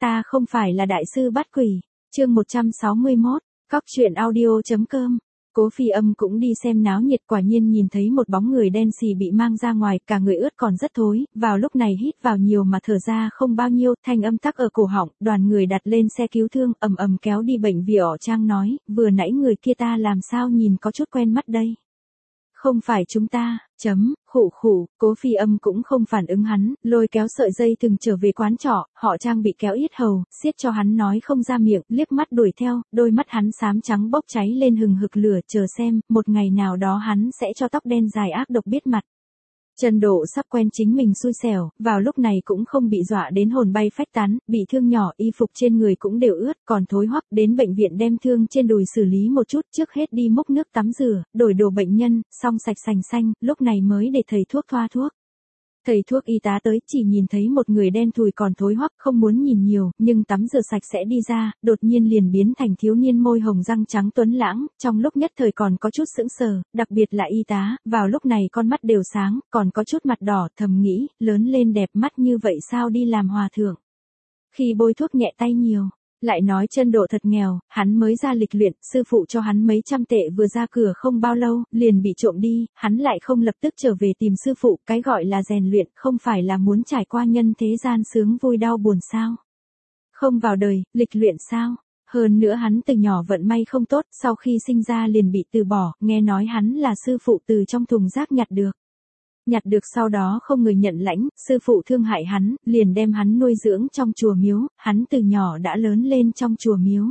ta không phải là đại sư bắt quỷ. Chương 161, Cóc truyện audio.com. Cố Phi Âm cũng đi xem náo nhiệt, quả nhiên nhìn thấy một bóng người đen xì bị mang ra ngoài, cả người ướt còn rất thối, vào lúc này hít vào nhiều mà thở ra không bao nhiêu, thanh âm tắc ở cổ họng, đoàn người đặt lên xe cứu thương, ầm ầm kéo đi bệnh viện. Trang nói, vừa nãy người kia ta làm sao nhìn có chút quen mắt đây. Không phải chúng ta, khụ khụ. Cố Phi Âm cũng không phản ứng hắn, lôi kéo sợi dây thừng trở về quán trọ, họ Trang bị kéo yết hầu, siết cho hắn nói không ra miệng, liếc mắt đuổi theo, đôi mắt hắn xám trắng bốc cháy lên hừng hực lửa, chờ xem, một ngày nào đó hắn sẽ cho tóc đen dài ác độc biết mặt. Trần Độ sắp quen chính mình xui xẻo, vào lúc này cũng không bị dọa đến hồn bay phách tán, bị thương nhỏ, y phục trên người cũng đều ướt, còn thối hoắc, đến bệnh viện đem thương trên đùi xử lý một chút, trước hết đi múc nước tắm rửa, đổi đồ bệnh nhân, xong sạch sành xanh, lúc này mới để thầy thuốc thoa thuốc. Thầy thuốc y tá tới, chỉ nhìn thấy một người đen thùi còn thối hoắc, không muốn nhìn nhiều, nhưng tắm rửa sạch sẽ đi ra, đột nhiên liền biến thành thiếu niên môi hồng răng trắng tuấn lãng, trong lúc nhất thời còn có chút sững sờ, đặc biệt là y tá, vào lúc này con mắt đều sáng, còn có chút mặt đỏ, thầm nghĩ, lớn lên đẹp mắt như vậy sao đi làm hòa thượng. Khi bôi thuốc nhẹ tay nhiều. Lại nói Trần Độ thật nghèo, hắn mới ra lịch luyện, sư phụ cho hắn mấy trăm tệ vừa ra cửa không bao lâu, liền bị trộm đi, hắn lại không lập tức trở về tìm sư phụ, cái gọi là rèn luyện, không phải là muốn trải qua nhân thế gian sướng vui đau buồn sao? Không vào đời, lịch luyện sao? Hơn nữa hắn từ nhỏ vận may không tốt, sau khi sinh ra liền bị từ bỏ, nghe nói hắn là sư phụ từ trong thùng rác nhặt được. Nhặt được sau đó không người nhận lãnh, sư phụ thương hại hắn, liền đem hắn nuôi dưỡng trong chùa miếu, hắn từ nhỏ đã lớn lên trong chùa miếu.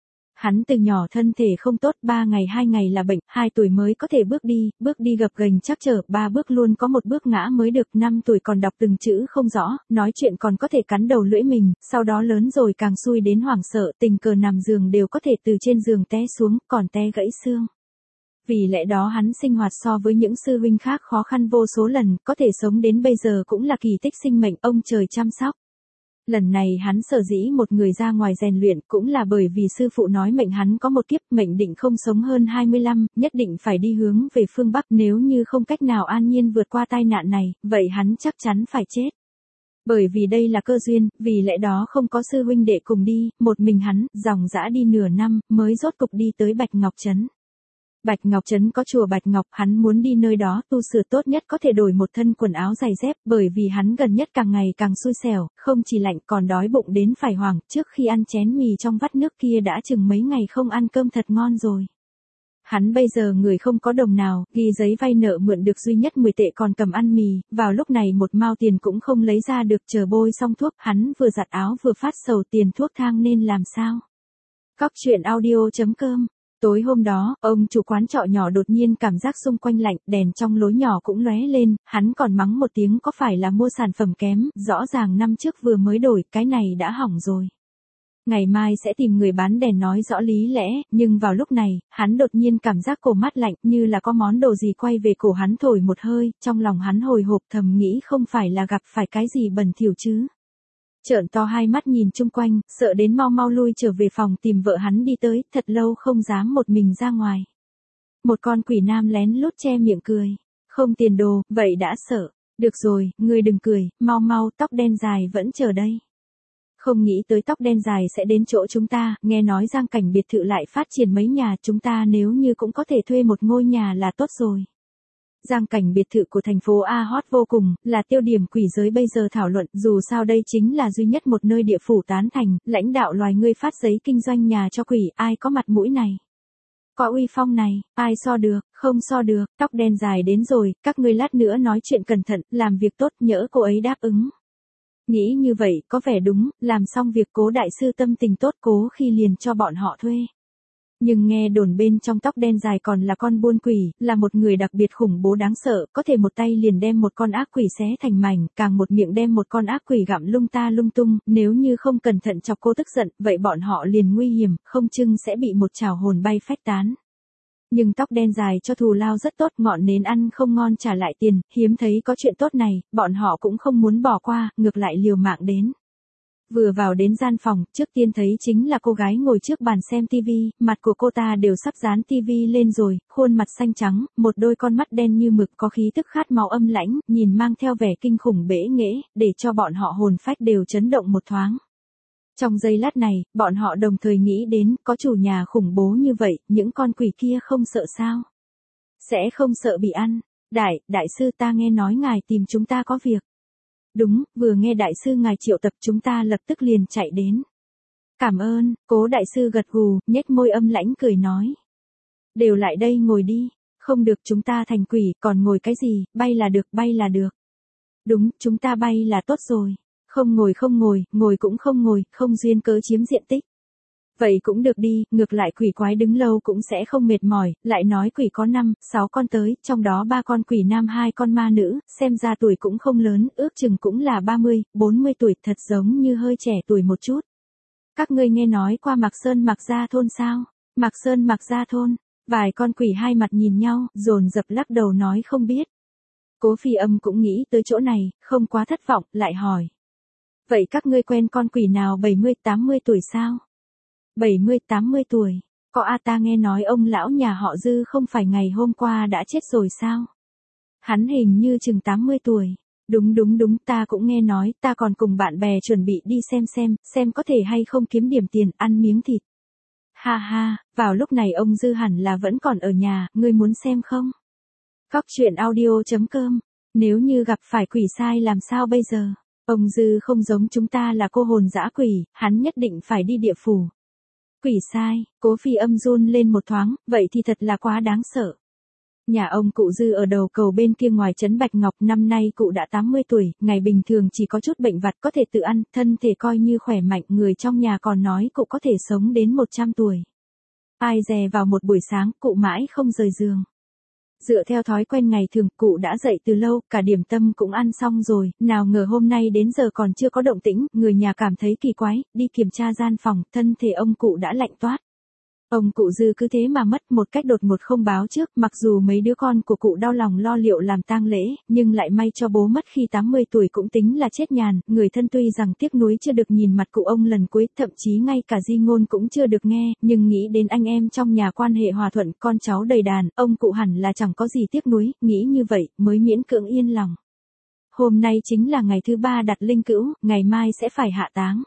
Hắn từ nhỏ thân thể không tốt, 3 ngày 2 ngày là bệnh, 2 tuổi mới có thể bước đi gập ghềnh chắc trở, 3 bước luôn có một bước ngã mới được, 5 tuổi còn đọc từng chữ không rõ, nói chuyện còn có thể cắn đầu lưỡi mình, sau đó lớn rồi càng xui đến hoảng sợ, tình cờ nằm giường đều có thể từ trên giường té xuống, còn té gãy xương. Vì lẽ đó hắn sinh hoạt so với những sư huynh khác khó khăn vô số lần, có thể sống đến bây giờ cũng là kỳ tích sinh mệnh, ông trời chăm sóc. Lần này hắn sở dĩ một người ra ngoài rèn luyện cũng là bởi vì sư phụ nói mệnh hắn có một kiếp, mệnh định không sống hơn 25, nhất định phải đi hướng về phương Bắc, nếu như không cách nào an nhiên vượt qua tai nạn này, vậy hắn chắc chắn phải chết. Bởi vì đây là cơ duyên, vì lẽ đó không có sư huynh đệ cùng đi, một mình hắn, dòng dã đi nửa năm, mới rốt cục đi tới Bạch Ngọc Trấn. Bạch Ngọc Trấn có chùa Bạch Ngọc, hắn muốn đi nơi đó tu sửa tốt nhất có thể đổi một thân quần áo giày dép, bởi vì hắn gần nhất càng ngày càng xui xẻo, không chỉ lạnh còn đói bụng đến phải hoảng, trước khi ăn chén mì trong vắt nước kia đã chừng mấy ngày không ăn cơm thật ngon rồi. Hắn bây giờ người không có đồng nào, ghi giấy vay nợ mượn được duy nhất 10 tệ còn cầm ăn mì, vào lúc này một mao tiền cũng không lấy ra được, chờ bôi xong thuốc, hắn vừa giặt áo vừa phát sầu tiền thuốc thang nên làm sao. Cóc truyện audio.com. Tối hôm đó, ông chủ quán trọ nhỏ đột nhiên cảm giác xung quanh lạnh, đèn trong lối nhỏ cũng lóe lên, hắn còn mắng một tiếng có phải là mua sản phẩm kém, rõ ràng năm trước vừa mới đổi, cái này đã hỏng rồi. Ngày mai sẽ tìm người bán đèn nói rõ lý lẽ, nhưng vào lúc này, hắn đột nhiên cảm giác cổ mát lạnh, như là có món đồ gì quay về cổ hắn thổi một hơi, trong lòng hắn hồi hộp thầm nghĩ không phải là gặp phải cái gì bẩn thỉu chứ. Trợn to hai mắt nhìn chung quanh, sợ đến mau mau lui trở về phòng tìm vợ hắn đi tới, thật lâu không dám một mình ra ngoài. Một con quỷ nam lén lút che miệng cười. Không tiền đồ, vậy đã sợ. Được rồi, ngươi đừng cười, mau mau, tóc đen dài vẫn chờ đây. Không nghĩ tới tóc đen dài sẽ đến chỗ chúng ta, nghe nói Giang Cảnh biệt thự lại phát triển mấy nhà, chúng ta nếu như cũng có thể thuê một ngôi nhà là tốt rồi. Giang Cảnh biệt thự của thành phố A hot vô cùng, là tiêu điểm quỷ giới bây giờ thảo luận, dù sao đây chính là duy nhất một nơi địa phủ tán thành, lãnh đạo loài người phát giấy kinh doanh nhà cho quỷ, ai có mặt mũi này. Có uy phong này, ai so được, không so được, tóc đen dài đến rồi, các ngươi lát nữa nói chuyện cẩn thận, làm việc tốt, nhỡ cô ấy đáp ứng. Nghĩ như vậy, có vẻ đúng, làm xong việc Cố đại sư tâm tình tốt cố khi liền cho bọn họ thuê. Nhưng nghe đồn bên trong tóc đen dài còn là con buôn quỷ, là một người đặc biệt khủng bố đáng sợ, có thể một tay liền đem một con ác quỷ xé thành mảnh, càng một miệng đem một con ác quỷ gặm lung ta lung tung, nếu như không cẩn thận chọc cô tức giận, vậy bọn họ liền nguy hiểm, không chừng sẽ bị một chảo hồn bay phách tán. Nhưng tóc đen dài cho thù lao rất tốt, ngọn nến ăn không ngon trả lại tiền, hiếm thấy có chuyện tốt này, bọn họ cũng không muốn bỏ qua, ngược lại liều mạng đến. Vừa vào đến gian phòng, trước tiên thấy chính là cô gái ngồi trước bàn xem tivi, mặt của cô ta đều sắp dán tivi lên rồi, khuôn mặt xanh trắng, một đôi con mắt đen như mực có khí tức khát máu âm lãnh, nhìn mang theo vẻ kinh khủng bẽ nghễ, để cho bọn họ hồn phách đều chấn động một thoáng. Trong giây lát này, bọn họ đồng thời nghĩ đến, có chủ nhà khủng bố như vậy, những con quỷ kia không sợ sao? Sẽ không sợ bị ăn. Đại sư ta nghe nói ngài tìm chúng ta có việc. Đúng, vừa nghe đại sư ngài triệu tập chúng ta lập tức liền chạy đến. Cảm ơn, Cố đại sư gật gù, nhếch môi âm lãnh cười nói. Đều lại đây ngồi đi, không được chúng ta thành quỷ, còn ngồi cái gì, bay là được, bay là được. Đúng, chúng ta bay là tốt rồi. Không ngồi, ngồi cũng không ngồi, không duyên cớ chiếm diện tích. Vậy cũng được đi, ngược lại quỷ quái đứng lâu cũng sẽ không mệt mỏi, lại nói quỷ có 5, 6 con tới, trong đó 3 con quỷ nam 2 con ma nữ, xem ra tuổi cũng không lớn, ước chừng cũng là 30, 40 tuổi, thật giống như hơi trẻ tuổi một chút. Các ngươi nghe nói qua Mạc Sơn Mạc Gia thôn sao? Mạc Sơn Mạc Gia thôn, vài con quỷ hai mặt nhìn nhau, dồn dập lắc đầu nói không biết. Cố Phi Âm cũng nghĩ tới chỗ này, không quá thất vọng, lại hỏi. Vậy các ngươi quen con quỷ nào 70, 80 tuổi sao? 70, 80 tuổi. Có ta nghe nói ông lão nhà họ Dư không phải ngày hôm qua đã chết rồi sao? Hắn hình như chừng 80 tuổi. Đúng, ta cũng nghe nói, ta còn cùng bạn bè chuẩn bị đi xem có thể hay không kiếm điểm tiền, ăn miếng thịt. Ha, vào lúc này ông Dư hẳn là vẫn còn ở nhà, ngươi muốn xem không? Góc truyện audio.com. Nếu như gặp phải quỷ sai làm sao bây giờ? Ông Dư không giống chúng ta là cô hồn dã quỷ, hắn nhất định phải đi địa phủ. Quỷ sai, Cố Phi Âm run lên một thoáng, vậy thì thật là quá đáng sợ. Nhà ông cụ Dư ở đầu cầu bên kia ngoài trấn Bạch Ngọc, năm nay cụ đã 80 tuổi, ngày bình thường chỉ có chút bệnh vặt có thể tự ăn, thân thể coi như khỏe mạnh, người trong nhà còn nói cụ có thể sống đến 100 tuổi. Ai dè vào một buổi sáng, cụ mãi không rời giường. Dựa theo thói quen ngày thường, cụ đã dậy từ lâu, cả điểm tâm cũng ăn xong rồi, nào ngờ hôm nay đến giờ còn chưa có động tĩnh, người nhà cảm thấy kỳ quái, đi kiểm tra gian phòng, thân thể ông cụ đã lạnh toát. Ông cụ Dư cứ thế mà mất một cách đột ngột không báo trước, mặc dù mấy đứa con của cụ đau lòng lo liệu làm tang lễ, nhưng lại may cho bố mất khi 80 tuổi cũng tính là chết nhàn, người thân tuy rằng tiếc nuối chưa được nhìn mặt cụ ông lần cuối, thậm chí ngay cả di ngôn cũng chưa được nghe, nhưng nghĩ đến anh em trong nhà quan hệ hòa thuận, con cháu đầy đàn, ông cụ hẳn là chẳng có gì tiếc nuối, nghĩ như vậy, mới miễn cưỡng yên lòng. Hôm nay chính là ngày thứ 3 đặt linh cữu, ngày mai sẽ phải hạ táng.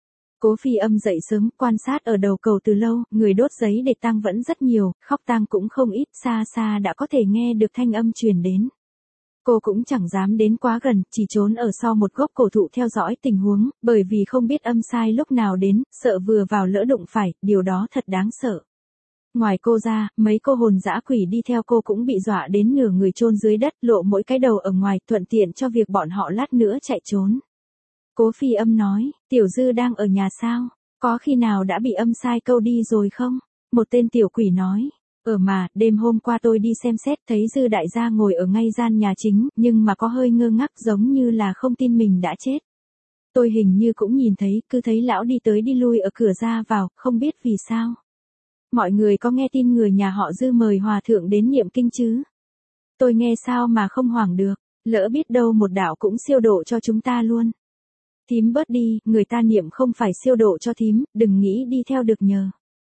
Cố Phi Âm dậy sớm, quan sát ở đầu cầu từ lâu, người đốt giấy để tang vẫn rất nhiều, khóc tang cũng không ít, xa đã có thể nghe được thanh âm truyền đến. Cô cũng chẳng dám đến quá gần, chỉ trốn ở sau một gốc cổ thụ theo dõi tình huống, bởi vì không biết âm sai lúc nào đến, sợ vừa vào lỡ đụng phải, điều đó thật đáng sợ. Ngoài cô ra, mấy cô hồn dã quỷ đi theo cô cũng bị dọa đến nửa người chôn dưới đất, lộ mỗi cái đầu ở ngoài, thuận tiện cho việc bọn họ lát nữa chạy trốn. Cố Phi Âm nói, Tiểu Dư đang ở nhà sao? Có khi nào đã bị âm sai câu đi rồi không? Một tên tiểu quỷ nói, mà, đêm hôm qua tôi đi xem xét thấy Dư đại gia ngồi ở ngay gian nhà chính, nhưng mà có hơi ngơ ngác giống như là không tin mình đã chết. Tôi hình như cũng nhìn thấy, cứ thấy lão đi tới đi lui ở cửa ra vào, không biết vì sao. Mọi người có nghe tin người nhà họ Dư mời hòa thượng đến niệm kinh chứ? Tôi nghe sao mà không hoảng được, lỡ biết đâu một đạo cũng siêu độ cho chúng ta luôn. Thím bớt đi, người ta niệm không phải siêu độ cho thím, đừng nghĩ đi theo được nhờ.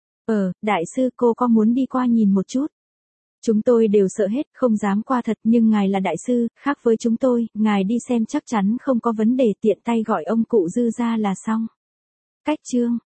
Đại sư cô có muốn đi qua nhìn một chút? Chúng tôi đều sợ hết, không dám qua thật, nhưng ngài là đại sư, khác với chúng tôi, ngài đi xem chắc chắn không có vấn đề, tiện tay gọi ông cụ Dư ra là xong. Cách chương